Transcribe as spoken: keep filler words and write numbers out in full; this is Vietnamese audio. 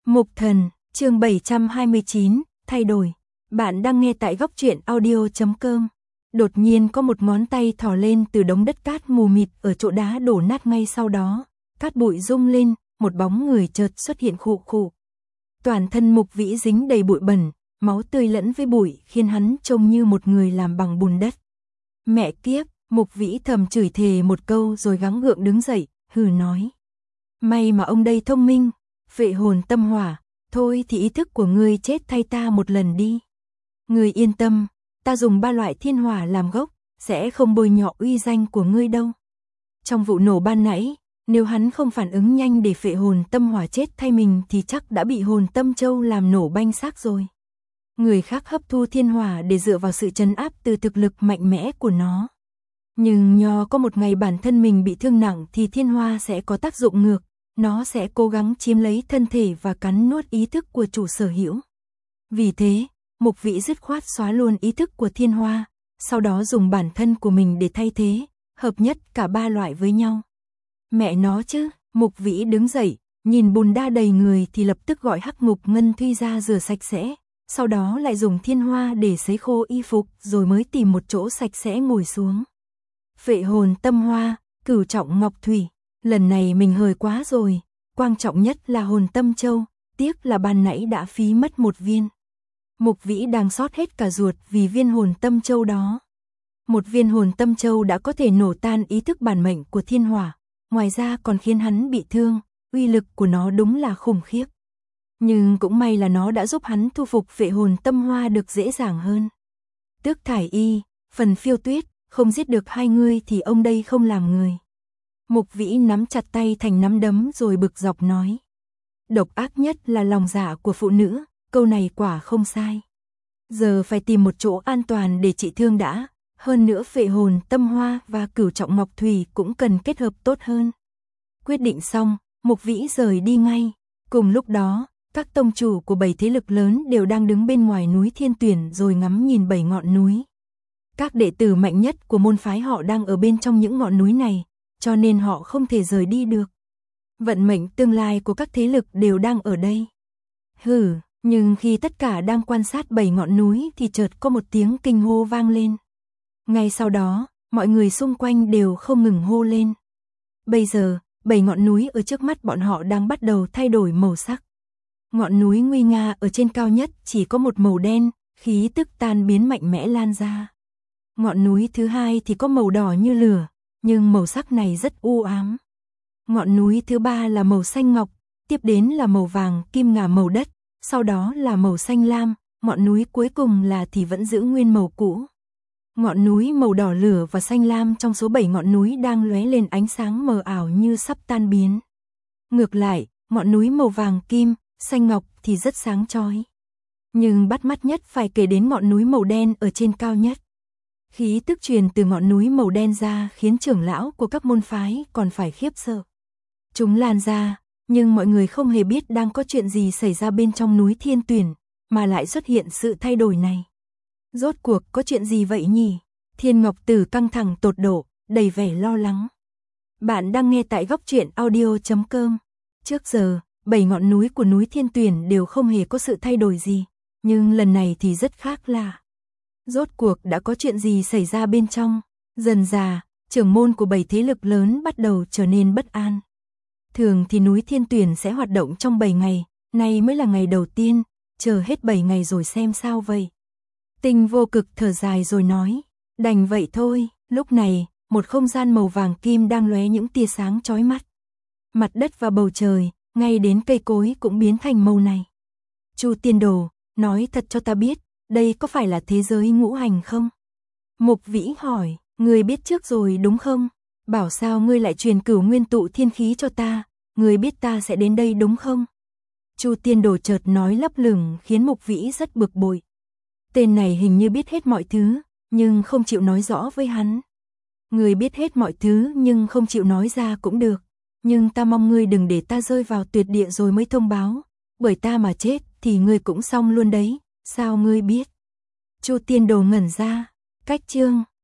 Mục Thần, chương bảy trăm hai mươi chín, thay đổi. Bạn đang nghe tại góc truyện audio chấm com. Đột nhiên có một ngón tay thò lên từ đống đất cát mù mịt ở chỗ đá đổ nát, ngay sau đó, cát bụi rung lên, một bóng người chợt xuất hiện khụ khụ. Toàn thân Mục Vĩ dính đầy bụi bẩn, máu tươi lẫn với bụi khiến hắn trông như một người làm bằng bùn đất. Mẹ kiếp, Mục Vĩ thầm chửi thề một câu rồi gắng gượng đứng dậy, hừ nói. May mà ông đây thông minh, phệ hồn tâm hỏa, thôi thì ý thức của ngươi chết thay ta một lần đi. Ngươi yên tâm, ta dùng ba loại thiên hỏa làm gốc, sẽ không bôi nhọ uy danh của ngươi đâu. Trong vụ nổ ban nãy, nếu hắn không phản ứng nhanh để phệ hồn tâm hỏa chết thay mình thì chắc đã bị hồn tâm châu làm nổ banh xác rồi. Người khác hấp thu thiên hỏa để dựa vào sự trấn áp từ thực lực mạnh mẽ của nó. Nhưng nho có một ngày bản thân mình bị thương nặng thì thiên hoa sẽ có tác dụng ngược, nó sẽ cố gắng chiếm lấy thân thể và cắn nuốt ý thức của chủ sở hữu. Vì thế, Mục Vĩ dứt khoát xóa luôn ý thức của thiên hoa, sau đó dùng bản thân của mình để thay thế, hợp nhất cả ba loại với nhau. Mẹ nó chứ, Mục Vĩ đứng dậy, nhìn bùn đa đầy người thì lập tức gọi Hắc Ngục Ngân Thuy ra rửa sạch sẽ, sau đó lại dùng thiên hoa để sấy khô y phục rồi mới tìm một chỗ sạch sẽ ngồi xuống. Phệ hồn tâm hoa, cửu trọng ngọc thủy, lần này mình hời quá rồi, quan trọng nhất là hồn tâm châu, tiếc là ban nãy đã phí mất một viên. Mục Vĩ đang xót hết cả ruột vì viên hồn tâm châu đó. Một viên hồn tâm châu đã có thể nổ tan ý thức bản mệnh của thiên hỏa, ngoài ra còn khiến hắn bị thương, uy lực của nó đúng là khủng khiếp. Nhưng cũng may là nó đã giúp hắn thu phục phệ hồn tâm hoa được dễ dàng hơn. Tước Thải Y, Phần Phiêu Tuyết, không giết được hai ngươi thì ông đây không làm người. Mục Vĩ nắm chặt tay thành nắm đấm rồi bực dọc nói. Độc ác nhất là lòng dạ của phụ nữ, câu này quả không sai. Giờ phải tìm một chỗ an toàn để trị thương đã, hơn nữa phệ hồn tâm hoa và cửu trọng ngọc thủy cũng cần kết hợp tốt hơn. Quyết định xong, Mục Vĩ rời đi ngay. Cùng lúc đó, các tông chủ của bảy thế lực lớn đều đang đứng bên ngoài núi Thiên Tuyển rồi ngắm nhìn bảy ngọn núi. Các đệ tử mạnh nhất của môn phái họ đang ở bên trong những ngọn núi này, cho nên họ không thể rời đi được. Vận mệnh tương lai của các thế lực đều đang ở đây. Hừ, nhưng khi tất cả đang quan sát bảy ngọn núi thì chợt có một tiếng kinh hô vang lên. Ngay sau đó, mọi người xung quanh đều không ngừng hô lên. Bây giờ, bảy ngọn núi ở trước mắt bọn họ đang bắt đầu thay đổi màu sắc. Ngọn núi nguy nga ở trên cao nhất chỉ có một màu đen, khí tức tan biến mạnh mẽ lan ra. Ngọn núi thứ hai thì có màu đỏ như lửa, nhưng màu sắc này rất u ám. Ngọn núi thứ ba là màu xanh ngọc, tiếp đến là màu vàng kim ngà màu đất, sau đó là màu xanh lam, ngọn núi cuối cùng là thì vẫn giữ nguyên màu cũ. Ngọn núi màu đỏ lửa và xanh lam trong số bảy ngọn núi đang lóe lên ánh sáng mờ ảo như sắp tan biến. Ngược lại, ngọn núi màu vàng kim, xanh ngọc thì rất sáng chói. Nhưng bắt mắt nhất phải kể đến ngọn núi màu đen ở trên cao nhất. Khí tức truyền từ ngọn núi màu đen ra khiến trưởng lão của các môn phái còn phải khiếp sợ. Chúng lan ra, nhưng mọi người không hề biết đang có chuyện gì xảy ra bên trong núi Thiên Tuyển, mà lại xuất hiện sự thay đổi này. Rốt cuộc có chuyện gì vậy nhỉ? Thiên Ngọc Tử căng thẳng tột độ, đầy vẻ lo lắng. Bạn đang nghe tại góc truyện audio chấm com. Trước giờ, bảy ngọn núi của núi Thiên Tuyển đều không hề có sự thay đổi gì, nhưng lần này thì rất khác lạ. Rốt cuộc đã có chuyện gì xảy ra bên trong? Dần dà, trưởng môn của bảy thế lực lớn bắt đầu trở nên bất an. Thường thì núi Thiên Tuyển sẽ hoạt động trong bảy ngày, nay mới là ngày đầu tiên, chờ hết bảy ngày rồi xem sao vậy. Tinh Vô Cực thở dài rồi nói, đành vậy thôi. Lúc này, một không gian màu vàng kim đang lóe những tia sáng chói mắt. Mặt đất và bầu trời, ngay đến cây cối cũng biến thành màu này. Chu Tiên Đồ, nói thật cho ta biết, đây có phải là thế giới ngũ hành không? Mục Vĩ hỏi, ngươi biết trước rồi đúng không? Bảo sao ngươi lại truyền cửu nguyên tụ thiên khí cho ta, ngươi biết ta sẽ đến đây đúng không? Chu Tiên Đồ chợt nói lấp lửng khiến Mục Vĩ rất bực bội. Tên này hình như biết hết mọi thứ, nhưng không chịu nói rõ với hắn. Ngươi biết hết mọi thứ nhưng không chịu nói ra cũng được, nhưng ta mong ngươi đừng để ta rơi vào tuyệt địa rồi mới thông báo, bởi ta mà chết thì ngươi cũng xong luôn đấy, sao ngươi biết? Chu Tiên Đồ ngẩn ra, cách chương